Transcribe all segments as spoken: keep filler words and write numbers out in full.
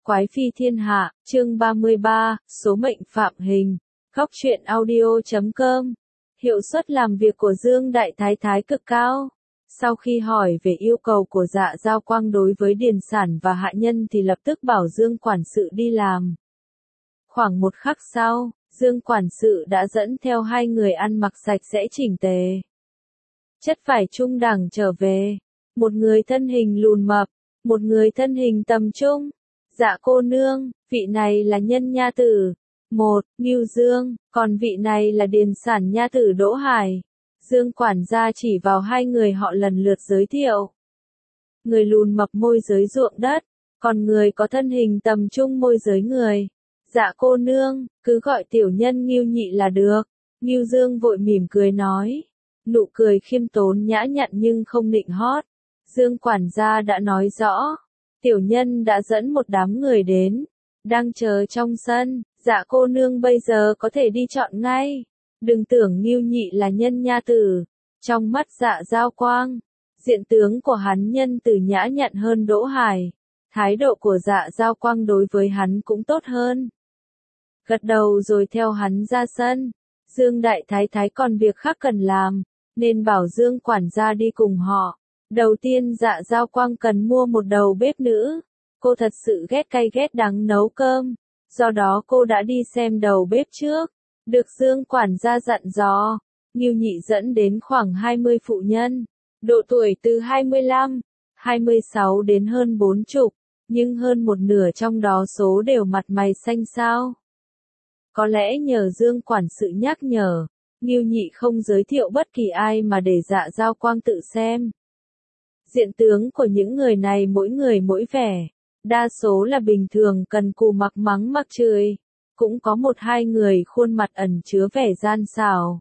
Quái phi thiên hạ, chương ba mươi ba, số mệnh phạm hình. Góc truyện audio chấm com. Hiệu suất làm việc của Dương Đại Thái Thái cực cao. Sau khi hỏi về yêu cầu của Dạ Giao Quang đối với điền sản và hạ nhân thì lập tức bảo Dương quản sự đi làm. Khoảng một khắc sau, Dương quản sự đã dẫn theo hai người ăn mặc sạch sẽ chỉnh tề. Chất vải trung đẳng trở về. Một người thân hình lùn mập, một người thân hình tầm trung. Dạ cô nương, vị này là nhân nha tử. Một, Ngưu Dương, còn vị này là điền sản nha tử Đỗ Hải. Dương quản gia chỉ vào hai người họ lần lượt giới thiệu. Người lùn mập môi giới ruộng đất, còn người có thân hình tầm trung môi giới người. Dạ cô nương, cứ gọi tiểu nhân Ngưu nhị là được. Ngưu Dương vội mỉm cười nói. Nụ cười khiêm tốn nhã nhặn nhưng không nịnh hót. Dương quản gia đã nói rõ. Tiểu nhân đã dẫn một đám người đến, đang chờ trong sân, dạ cô nương bây giờ có thể đi chọn ngay. Đừng tưởng Ngưu nhị là nhân nha tử. Trong mắt Dạ Giao Quang, diện tướng của hắn nhân từ nhã nhặn hơn Đỗ Hải. Thái độ của Dạ Giao Quang đối với hắn cũng tốt hơn. Gật đầu rồi theo hắn ra sân. Dương Đại Thái Thái còn việc khác cần làm, nên bảo Dương quản gia đi cùng họ. Đầu tiên Dạ Giao Quang cần mua một đầu bếp nữ. Cô thật sự ghét cay ghét đắng nấu cơm. Do đó cô đã đi xem đầu bếp trước. Được Dương quản gia dặn dò. Ngưu nhị dẫn đến khoảng hai mươi phụ nhân. Độ tuổi từ hai mươi lăm, hai mươi sáu đến hơn bốn chục. Nhưng hơn một nửa trong đó số đều mặt mày xanh xao. Có lẽ nhờ Dương quản sự nhắc nhở. Ngưu nhị không giới thiệu bất kỳ ai mà để Dạ Giao Quang tự xem. Diện tướng của những người này mỗi người mỗi vẻ, đa số là bình thường cần cù mặc mắng mặc chửi, cũng có một hai người khuôn mặt ẩn chứa vẻ gian xảo.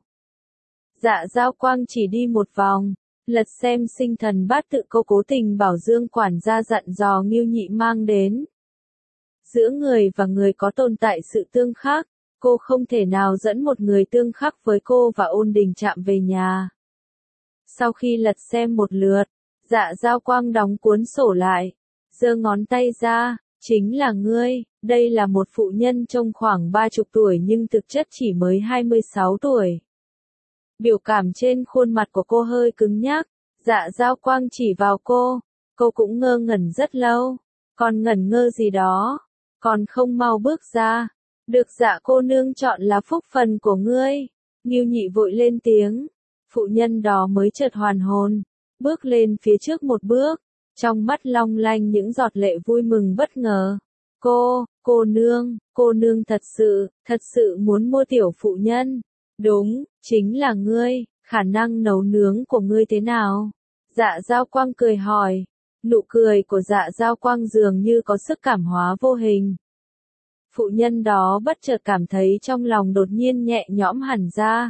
Dạ Giao Quang chỉ đi một vòng, lật xem sinh thần bát tự cô cố tình bảo Dương quản gia dặn dò Ngưu nhị mang đến. Giữa người và người có tồn tại sự tương khắc, cô không thể nào dẫn một người tương khắc với cô và Ôn Đình Trạm về nhà. Sau khi lật xem một lượt, Dạ Giao Quang đóng cuốn sổ lại, giơ ngón tay ra, chính là ngươi. Đây là một phụ nhân trông khoảng ba chục tuổi nhưng thực chất chỉ mới hai mươi sáu tuổi. Biểu cảm trên khuôn mặt của cô hơi cứng nhắc. Dạ Giao Quang chỉ vào cô, cô cũng ngơ ngẩn rất lâu. Còn ngẩn ngơ gì đó, còn không mau bước ra. Được dạ cô nương chọn là phúc phần của ngươi. Ngưu nhị vội lên tiếng. Phụ nhân đó mới chợt hoàn hồn, bước lên phía trước một bước, trong mắt long lanh những giọt lệ vui mừng bất ngờ. Cô, cô nương, cô nương thật sự, thật sự muốn mua tiểu phụ nhân. Đúng, chính là ngươi, khả năng nấu nướng của ngươi thế nào? Dạ Giao Quang cười hỏi. Nụ cười của Dạ Giao Quang dường như có sức cảm hóa vô hình. Phụ nhân đó bất chợt cảm thấy trong lòng đột nhiên nhẹ nhõm hẳn ra.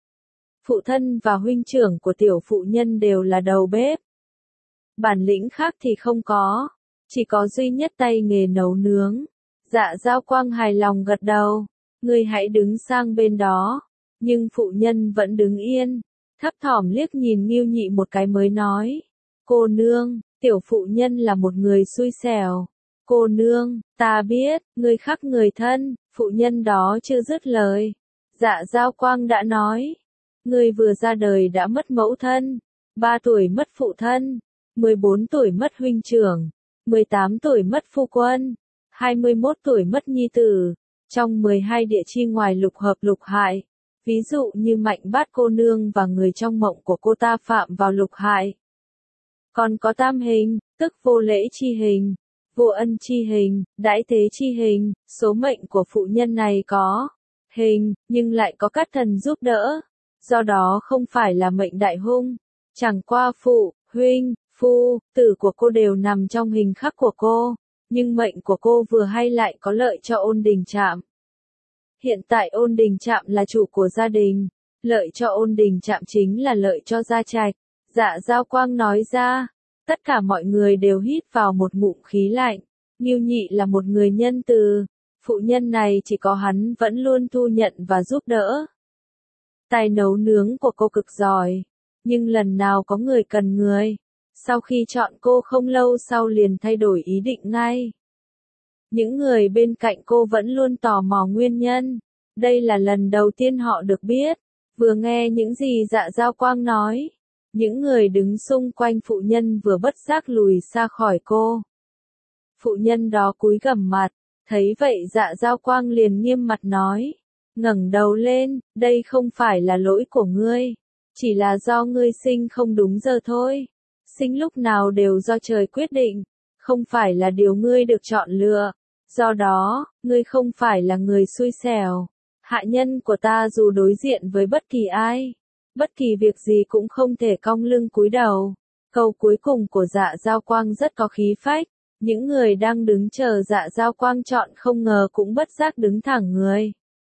Phụ thân và huynh trưởng của tiểu phụ nhân đều là đầu bếp. Bản lĩnh khác thì không có, chỉ có duy nhất tay nghề nấu nướng. Dạ Giao Quang hài lòng gật đầu. Ngươi hãy đứng sang bên đó. Nhưng phụ nhân vẫn đứng yên, thấp thỏm liếc nhìn Ngưu nhị một cái mới nói. Cô nương, tiểu phụ nhân là một người xui xẻo. Cô nương, ta biết, ngươi khác người thân. Phụ nhân đó chưa dứt lời, Dạ Giao Quang đã nói. Ngươi vừa ra đời đã mất mẫu thân, ba tuổi mất phụ thân, mười bốn tuổi mất huynh trưởng, mười tám tuổi mất phu quân, hai mươi mốt tuổi mất nhi tử. Trong mười hai địa chi ngoài lục hợp lục hại, ví dụ như Mạnh Bát cô nương và người trong mộng của cô ta phạm vào lục hại. Còn có tam hình, tức vô lễ chi hình, vô ân chi hình, đãi thế chi hình. Số mệnh của phụ nhân này có hình, nhưng lại có các thần giúp đỡ. Do đó không phải là mệnh đại hung. Chẳng qua phụ, huynh, phu, tử của cô đều nằm trong hình khắc của cô. Nhưng mệnh của cô vừa hay lại có lợi cho Ôn Đình Trạm. Hiện tại Ôn Đình Trạm là chủ của gia đình. Lợi cho Ôn Đình Trạm chính là lợi cho gia trạch. Dạ Giao Quang nói ra. Tất cả mọi người đều hít vào một ngụm khí lạnh. Ngưu nhị là một người nhân từ. Phụ nhân này chỉ có hắn vẫn luôn thu nhận và giúp đỡ. Tài nấu nướng của cô cực giỏi, nhưng lần nào có người cần người, sau khi chọn cô không lâu sau liền thay đổi ý định ngay. Những người bên cạnh cô vẫn luôn tò mò nguyên nhân. Đây là lần đầu tiên họ được biết. Vừa nghe những gì Dạ Giao Quang nói, những người đứng xung quanh phụ nhân vừa bất giác lùi xa khỏi cô. Phụ nhân đó cúi gằm mặt, thấy vậy Dạ Giao Quang liền nghiêm mặt nói, ngẩng đầu lên, đây không phải là lỗi của ngươi, chỉ là do ngươi sinh không đúng giờ thôi. Sinh lúc nào đều do trời quyết định, không phải là điều ngươi được chọn lựa. Do đó, ngươi không phải là người xui xẻo. Hạ nhân của ta dù đối diện với bất kỳ ai, bất kỳ việc gì cũng không thể cong lưng cúi đầu. Câu cuối cùng của Dạ Giao Quang rất có khí phách. Những người đang đứng chờ Dạ Giao Quang chọn không ngờ cũng bất giác đứng thẳng người.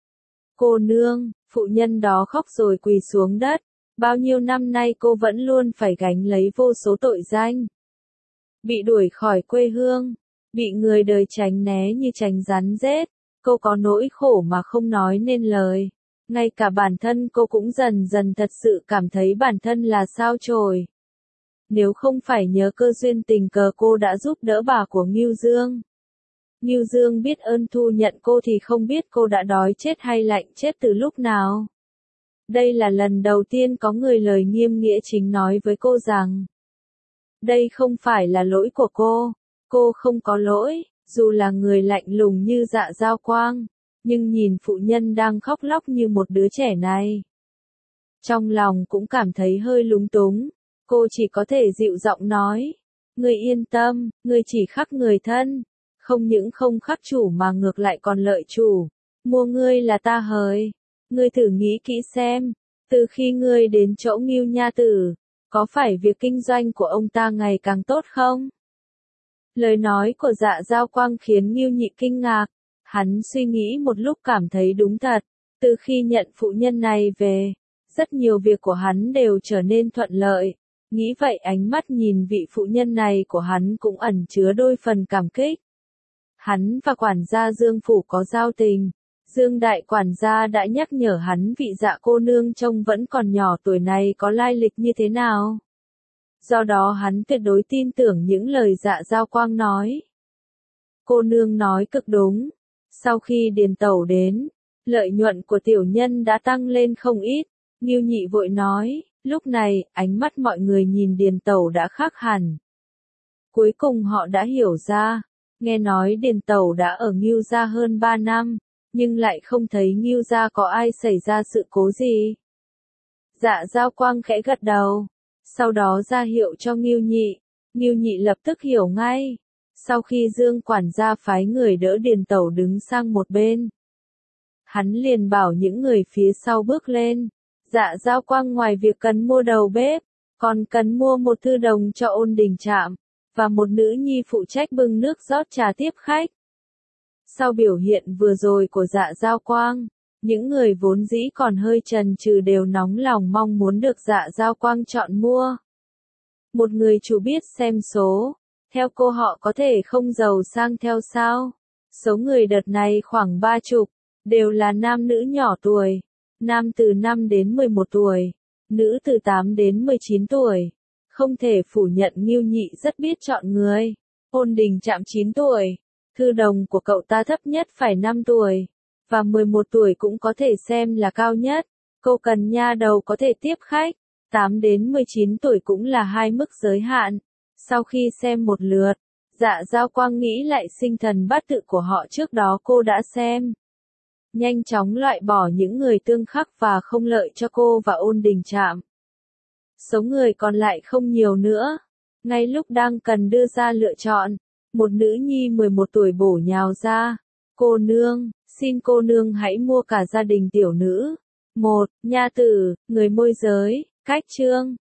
Cô nương, phụ nhân đó khóc rồi quỳ xuống đất. Bao nhiêu năm nay cô vẫn luôn phải gánh lấy vô số tội danh. Bị đuổi khỏi quê hương, bị người đời tránh né như tránh rắn rết. Cô có nỗi khổ mà không nói nên lời. Ngay cả bản thân cô cũng dần dần thật sự cảm thấy bản thân là sao chổi. Nếu không phải nhớ cơ duyên tình cờ cô đã giúp đỡ bà của Ngưu Dương. Ngưu Dương biết ơn thu nhận cô thì không biết cô đã đói chết hay lạnh chết từ lúc nào. Đây là lần đầu tiên có người lời nghiêm nghĩa chính nói với cô rằng đây không phải là lỗi của cô, cô không có lỗi, dù là người lạnh lùng như Dạ Giao Quang, nhưng nhìn phụ nhân đang khóc lóc như một đứa trẻ này. Trong lòng cũng cảm thấy hơi lúng túng, cô chỉ có thể dịu giọng nói, ngươi yên tâm, ngươi chỉ khắc người thân, không những không khắc chủ mà ngược lại còn lợi chủ, mua ngươi là ta hời. Ngươi thử nghĩ kỹ xem, từ khi ngươi đến chỗ Ngưu Nha Tử, có phải việc kinh doanh của ông ta ngày càng tốt không? Lời nói của Dạ Giao Quang khiến Ngưu Nhị kinh ngạc, hắn suy nghĩ một lúc cảm thấy đúng thật, từ khi nhận phụ nhân này về, rất nhiều việc của hắn đều trở nên thuận lợi, nghĩ vậy ánh mắt nhìn vị phụ nhân này của hắn cũng ẩn chứa đôi phần cảm kích. Hắn và quản gia Dương Phủ có giao tình. Dương đại quản gia đã nhắc nhở hắn vị Dạ cô nương trông vẫn còn nhỏ tuổi này có lai lịch như thế nào. Do đó hắn tuyệt đối tin tưởng những lời Dạ Giao Quang nói. Cô nương nói cực đúng. Sau khi Điền Tẩu đến, lợi nhuận của tiểu nhân đã tăng lên không ít. Ngưu Nhị vội nói, lúc này, ánh mắt mọi người nhìn Điền Tẩu đã khác hẳn. Cuối cùng họ đã hiểu ra, nghe nói Điền Tẩu đã ở Ngưu gia hơn ba năm. Nhưng lại không thấy Ngưu gia có ai xảy ra sự cố gì. Dạ Giao Quang khẽ gật đầu, sau đó ra hiệu cho Ngưu Nhị, Ngưu Nhị lập tức hiểu ngay. Sau khi Dương quản gia phái người đỡ Điền Tẩu đứng sang một bên, hắn liền bảo những người phía sau bước lên. Dạ Giao Quang ngoài việc cần mua đầu bếp, còn cần mua một thư đồng cho Ôn Đình Trạm, và một nữ nhi phụ trách bưng nước rót trà tiếp khách. Sau biểu hiện vừa rồi của Dạ Giao Quang, những người vốn dĩ còn hơi chần chừ đều nóng lòng mong muốn được Dạ Giao Quang chọn mua. Một người chủ biết xem số, theo cô họ có thể không giàu sang theo sao? Số người đợt này khoảng ba chục, đều là nam nữ nhỏ tuổi, nam từ năm đến mười một tuổi, nữ từ tám đến mười chín tuổi. Không thể phủ nhận Ngưu Nhị rất biết chọn người. Ôn Đình Trạm chín tuổi. Thư đồng của cậu ta thấp nhất phải năm tuổi, và mười một tuổi cũng có thể xem là cao nhất. Cô cần nha đầu có thể tiếp khách, tám đến mười chín tuổi cũng là hai mức giới hạn. Sau khi xem một lượt, Dạ Giao Quang nghĩ lại sinh thần bát tự của họ trước đó cô đã xem. Nhanh chóng loại bỏ những người tương khắc và không lợi cho cô và Ôn Đình Trạm. Số người còn lại không nhiều nữa. Ngay lúc đang cần đưa ra lựa chọn, một nữ nhi mười một tuổi bổ nhào ra. Cô nương, xin cô nương hãy mua cả gia đình tiểu nữ. Một, nha tử, người môi giới, cách trương.